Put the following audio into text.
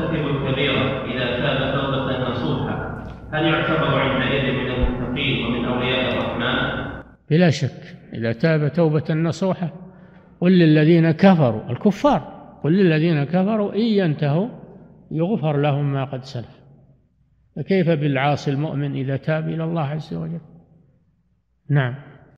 مرتكب الكبيرة إذا تاب توبة نصوحة هل يعتبر عندئذ من المتقين ومن أولياء الرحمن؟ بلا شك، إذا تاب توبة نصوحة قل للذين كفروا الكفار، قل للذين كفروا إن ينتهوا يغفر لهم ما قد سلف، فكيف بالعاصي المؤمن إذا تاب إلى الله عز وجل؟ نعم.